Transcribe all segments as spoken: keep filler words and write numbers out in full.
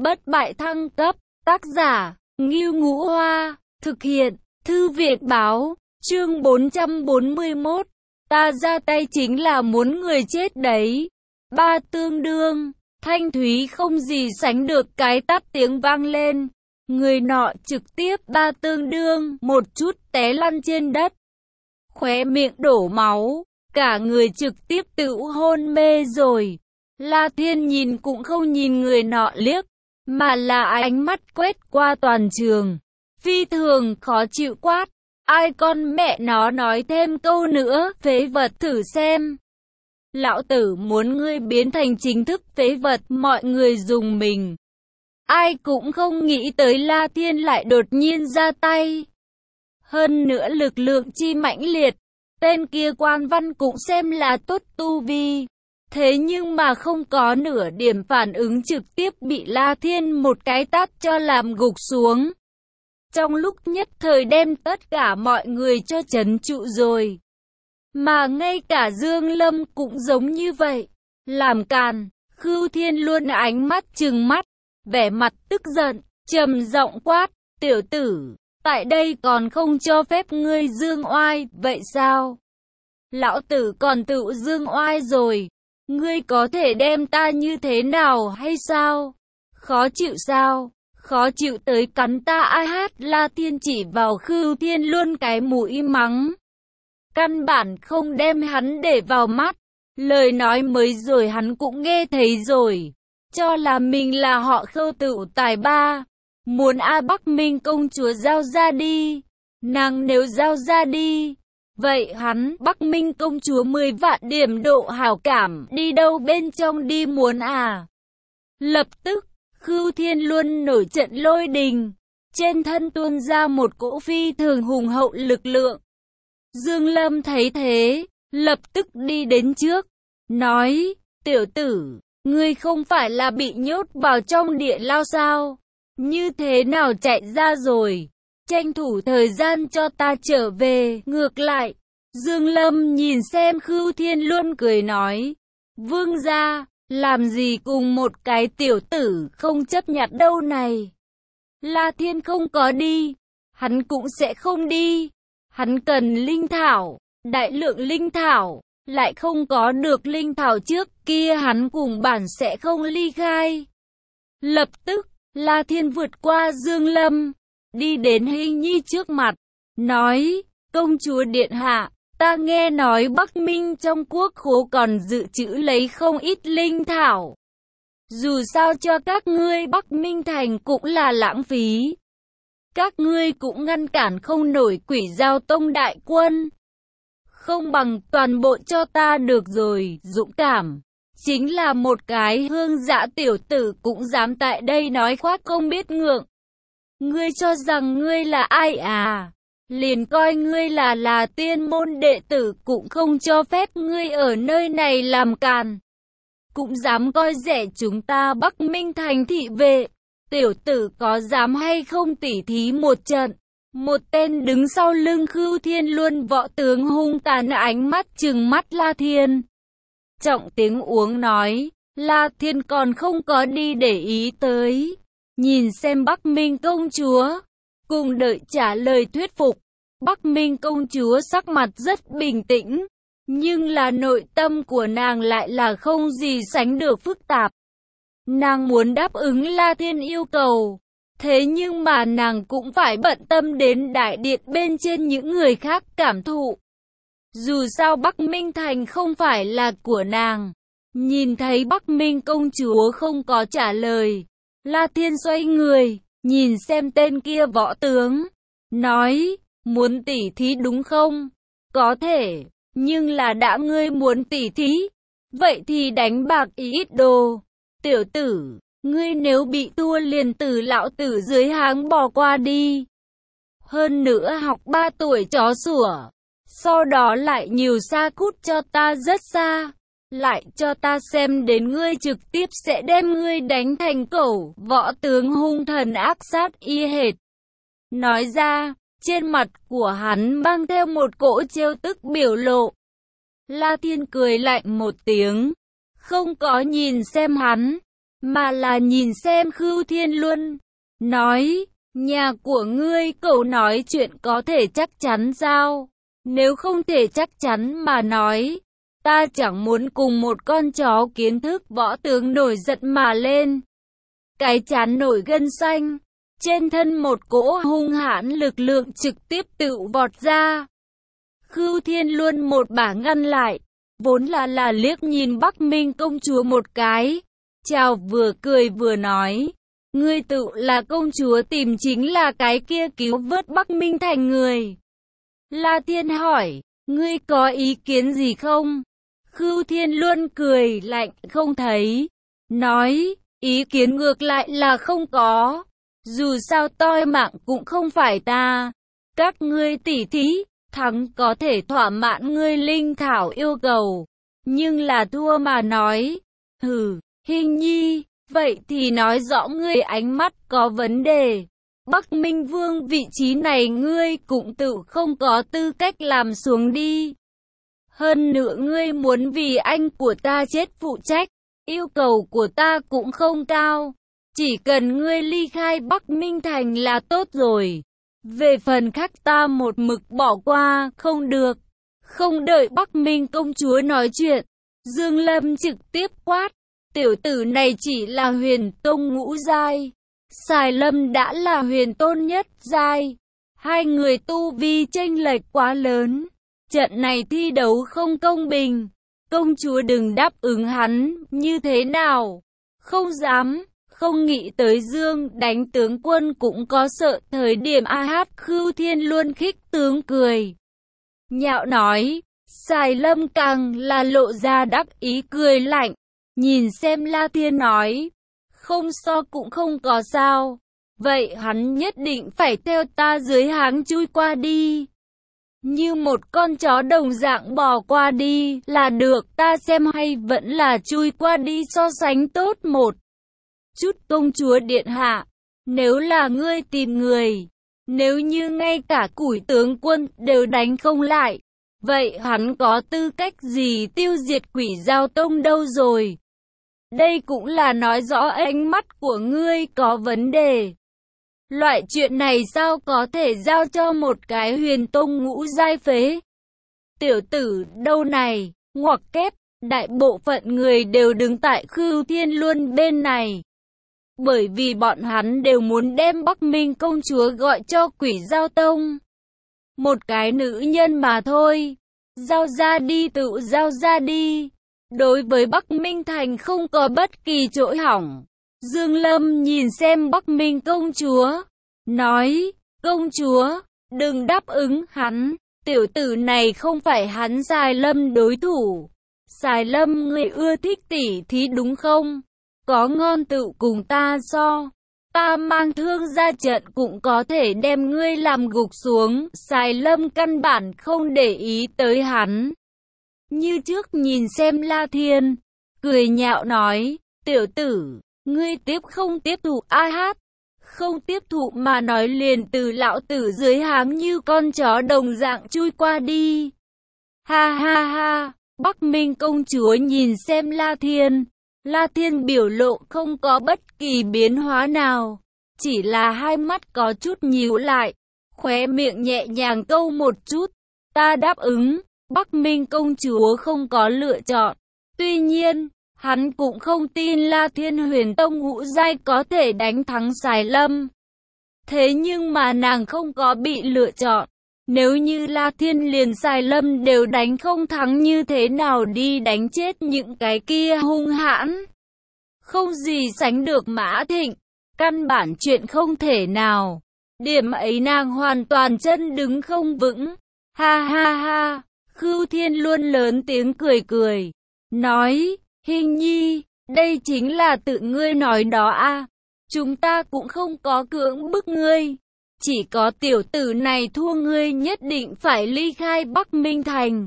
bất bại thăng cấp, tác giả, Ngưu Ngũ Hoa, thực hiện, Thư viện Báo, chương bốn trăm bốn mươi mốt, ta ra tay chính là muốn người chết đấy. Ba tương đương, thanh thúy không gì sánh được cái tát tiếng vang lên. Người nọ trực tiếp ba tương đương, một chút té lăn trên đất. Khóe miệng đổ máu, cả người trực tiếp tự hôn mê rồi. La Thiên nhìn cũng không nhìn người nọ liếc, mà là ánh mắt quét qua toàn trường. Phi thường khó chịu quát, ai con mẹ nó nói thêm câu nữa, phế vật thử xem. Lão tử muốn ngươi biến thành chính thức phế vật, mọi người dùng mình. Ai cũng không nghĩ tới La Thiên lại đột nhiên ra tay. Hơn nữa lực lượng chi mãnh liệt, tên kia Quan Văn cũng xem là tốt tu vi. Thế nhưng mà không có nửa điểm phản ứng, trực tiếp bị La Thiên một cái tát cho làm gục xuống. Trong lúc nhất thời đem tất cả mọi người cho trấn trụ rồi. Mà ngay cả Dương Lâm cũng giống như vậy. Làm càn, Khưu Thiên luôn ánh mắt trừng mắt, vẻ mặt tức giận, trầm giọng quát, tiểu tử, tại đây còn không cho phép ngươi dương oai, vậy sao? Lão tử còn tự dương oai rồi, ngươi có thể đem ta như thế nào hay sao? Khó chịu sao? Khó chịu tới cắn ta ai hát? La Thiên chỉ vào Khưu Thiên luôn cái mũi mắng. Căn bản không đem hắn để vào mắt. Lời nói mới rồi hắn cũng nghe thấy rồi. Cho là mình là họ Khâu tựu tài ba. Muốn A Bắc Minh công chúa giao ra đi. Nàng nếu giao ra đi, vậy hắn Bắc Minh công chúa mười vạn điểm độ hảo cảm đi đâu bên trong đi muốn à? Lập tức Khưu Thiên luôn nổi trận lôi đình, trên thân tuôn ra một cỗ phi thường hùng hậu lực lượng. Dương Lâm thấy thế, lập tức đi đến trước, nói, tiểu tử, ngươi không phải là bị nhốt vào trong địa lao sao? Như thế nào chạy ra rồi? Tranh thủ thời gian cho ta trở về. Ngược lại, Dương Lâm nhìn xem Khưu Thiên luôn cười nói, vương gia, làm gì cùng một cái tiểu tử không chấp nhận đâu này. La Thiên không có đi, hắn cũng sẽ không đi. Hắn cần linh thảo, đại lượng linh thảo, lại không có được linh thảo trước kia hắn cùng bản sẽ không ly khai. Lập tức, La Thiên vượt qua Dương Lâm, đi đến Hình Nhi trước mặt, nói, công chúa điện hạ, ta nghe nói Bắc Minh trong quốc khố còn dự trữ lấy không ít linh thảo. Dù sao cho các ngươi Bắc Minh thành cũng là lãng phí. Các ngươi cũng ngăn cản không nổi Quỷ Dao Tông đại quân. Không bằng toàn bộ cho ta được rồi, dũng cảm. Chính là một cái hương dã tiểu tử cũng dám tại đây nói khoác không biết ngượng. Ngươi cho rằng ngươi là ai à? Liền coi ngươi là là tiên môn đệ tử cũng không cho phép ngươi ở nơi này làm càn. Cũng dám coi rẻ chúng ta Bắc Minh thành thị vệ. Tiểu tử có dám hay không tỉ thí một trận? Một tên đứng sau lưng Khưu Thiên luôn võ tướng hung tàn ánh mắt trừng mắt La Thiên. Trọng tiếng uống nói, La Thiên còn không có đi để ý tới. Nhìn xem Bắc Minh công chúa, cùng đợi trả lời thuyết phục. Bắc Minh công chúa sắc mặt rất bình tĩnh, nhưng là nội tâm của nàng lại là không gì sánh được phức tạp. Nàng muốn đáp ứng La Thiên yêu cầu, thế nhưng mà nàng cũng phải bận tâm đến đại điện bên trên những người khác cảm thụ. Dù sao Bắc Minh thành không phải là của nàng. Nhìn thấy Bắc Minh công chúa không có trả lời, La Thiên xoay người, nhìn xem tên kia võ tướng, nói, muốn tỉ thí đúng không? Có thể, nhưng là đã ngươi muốn tỉ thí, vậy thì đánh bạc ít đồ. Tiểu tử, ngươi nếu bị thua liền từ lão tử dưới háng bò qua đi. Hơn nữa học ba tuổi chó sủa, sau đó lại nhiều xa cút cho ta rất xa. Lại cho ta xem đến ngươi trực tiếp sẽ đem ngươi đánh thành cẩu. Võ tướng hung thần ác sát y hệt. Nói ra, trên mặt của hắn mang theo một cỗ trêu tức biểu lộ. La Thiên cười lạnh một tiếng, không có nhìn xem hắn, mà là nhìn xem Khưu Thiên Luân. Nói, nhà của ngươi cậu nói chuyện có thể chắc chắn sao? Nếu không thể chắc chắn mà nói, ta chẳng muốn cùng một con chó kiến thức võ tướng nổi giận mà lên. Cái chán nổi gân xanh, trên thân một cỗ hung hãn lực lượng trực tiếp tự vọt ra. Khưu Thiên Luân một bả ngăn lại, vốn là là liếc nhìn Bắc Minh công chúa một cái. Chào vừa cười vừa nói, ngươi tự là công chúa tìm chính là cái kia cứu vớt Bắc Minh thành người. La Thiên hỏi, ngươi có ý kiến gì không? Khưu Thiên Luân cười lạnh không thấy, nói, ý kiến ngược lại là không có. Dù sao toi mạng cũng không phải ta. Các ngươi tỉ thí, thắng có thể thỏa mãn ngươi linh thảo yêu cầu. Nhưng là thua mà nói, hừ, Hình Nhi, vậy thì nói rõ ngươi ánh mắt có vấn đề. Bắc Minh Vương vị trí này ngươi cũng tự không có tư cách làm xuống đi. Hơn nữa ngươi muốn vì anh của ta chết phụ trách, yêu cầu của ta cũng không cao. Chỉ cần ngươi ly khai Bắc Minh Thành là tốt rồi. Về phần khác ta một mực bỏ qua, không được. Không đợi Bắc Minh công chúa nói chuyện, Dương Lâm trực tiếp quát. Tiểu tử này chỉ là huyền tông ngũ giai. Sài Lâm đã là huyền tôn nhất giai. Hai người tu vi chênh lệch quá lớn. Trận này thi đấu không công bình. Công chúa đừng đáp ứng hắn, như thế nào? Không dám. Không nghĩ tới Dương đánh tướng quân cũng có sợ thời điểm a hát. Khưu Thiên luôn khích tướng cười. Nhạo nói, Sài Lâm càng là lộ ra đắc ý cười lạnh. Nhìn xem La Thiên nói, không so cũng không có sao. Vậy hắn nhất định phải theo ta dưới háng chui qua đi. Như một con chó đồng dạng bò qua đi là được, ta xem hay vẫn là chui qua đi so sánh tốt một chút. Công chúa điện hạ, nếu là ngươi tìm người, nếu như ngay cả củi tướng quân đều đánh không lại, vậy hắn có tư cách gì tiêu diệt Quỷ Dao Tông đâu rồi? Đây cũng là nói rõ ánh mắt của ngươi có vấn đề. Loại chuyện này sao có thể giao cho một cái huyền tông ngũ giai phế? Tiểu tử đâu này, ngoặc kép, đại bộ phận người đều đứng tại Khưu Thiên Luân bên này. Bởi vì bọn hắn đều muốn đem Bắc Minh công chúa gọi cho Quỷ Dao Tông. Một cái nữ nhân mà thôi. Giao ra đi, tự giao ra đi. Đối với Bắc Minh Thành không có bất kỳ chỗ hỏng. Dương Lâm nhìn xem Bắc Minh công chúa. Nói, công chúa, đừng đáp ứng hắn. Tiểu tử này không phải hắn Sài Lâm đối thủ. Sài Lâm người ưa thích tỉ thí đúng không? Có ngon tự cùng ta so. Ta mang thương ra trận cũng có thể đem ngươi làm gục xuống. Sài Lâm căn bản không để ý tới hắn. Như trước nhìn xem La Thiên, cười nhạo nói, tiểu tử, ngươi tiếp không tiếp thụ a hát. Không tiếp thụ mà nói liền từ lão tử dưới háng như con chó đồng dạng chui qua đi. Ha ha ha, Bắc Minh công chúa nhìn xem La Thiên. La Thiên biểu lộ không có bất kỳ biến hóa nào, chỉ là hai mắt có chút nhíu lại, khóe miệng nhẹ nhàng câu một chút. Ta đáp ứng. Bắc Minh công chúa không có lựa chọn. Tuy nhiên, hắn cũng không tin La Thiên huyền tông ngũ giai có thể đánh thắng Sài Lâm. Thế nhưng mà nàng không có bị lựa chọn. Nếu như La Thiên liền Sài Lâm đều đánh không thắng, như thế nào đi đánh chết những cái kia hung hãn? Không gì sánh được Mã Thịnh. Căn bản chuyện không thể nào. Điểm ấy nàng hoàn toàn chân đứng không vững. Ha ha ha. Khưu Thiên luôn lớn tiếng cười cười. Nói, Hình Nhi, đây chính là tự ngươi nói đó à. Chúng ta cũng không có cưỡng bức ngươi. Chỉ có tiểu tử này thua ngươi nhất định phải ly khai Bắc Minh Thành.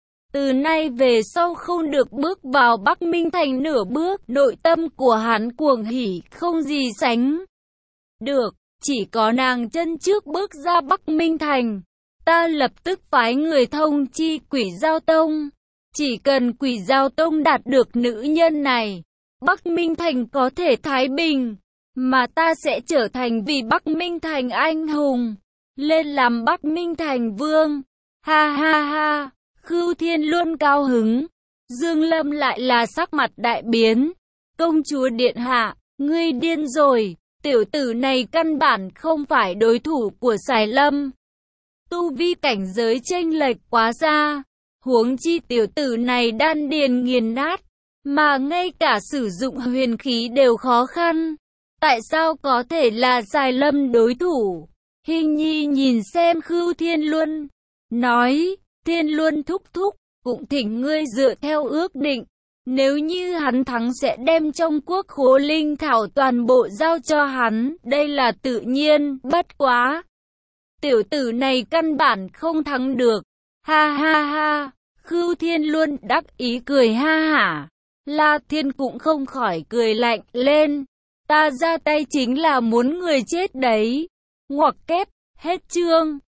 Từ nay về sau không được bước vào Bắc Minh Thành nửa bước. Nội tâm của hắn cuồng hỉ không gì sánh được. Chỉ có nàng chân trước bước ra Bắc Minh Thành, ta lập tức phái người thông chi Quỷ Dao Tông. Chỉ cần Quỷ Dao Tông đạt được nữ nhân này, Bắc Minh Thành có thể thái bình, mà ta sẽ trở thành vì Bắc Minh Thành anh hùng, lên làm Bắc Minh Thành vương. Ha ha ha, Khưu Thiên Luân cao hứng. Dương Lâm lại là sắc mặt đại biến. Công chúa điện hạ, ngươi điên rồi, tiểu tử này căn bản không phải đối thủ của Sài Lâm. Tu vi cảnh giới chênh lệch quá xa, huống chi tiểu tử này đan điền nghiền nát, mà ngay cả sử dụng huyền khí đều khó khăn. Tại sao có thể là Sài Lâm đối thủ? Hình Nhi nhìn xem Khưu Thiên Luân, nói, Thiên Luân thúc thúc, cũng thỉnh ngươi dựa theo ước định. Nếu như hắn thắng sẽ đem trong quốc khố linh thảo toàn bộ giao cho hắn, đây là tự nhiên, bất quá. Tiểu tử này căn bản không thắng được. Ha ha ha, Khưu Thiên Luân đắc ý cười ha hả. La Thiên cũng không khỏi cười lạnh lên. Ta ra tay chính là muốn người chết đấy. Ngoặc kép, hết chương.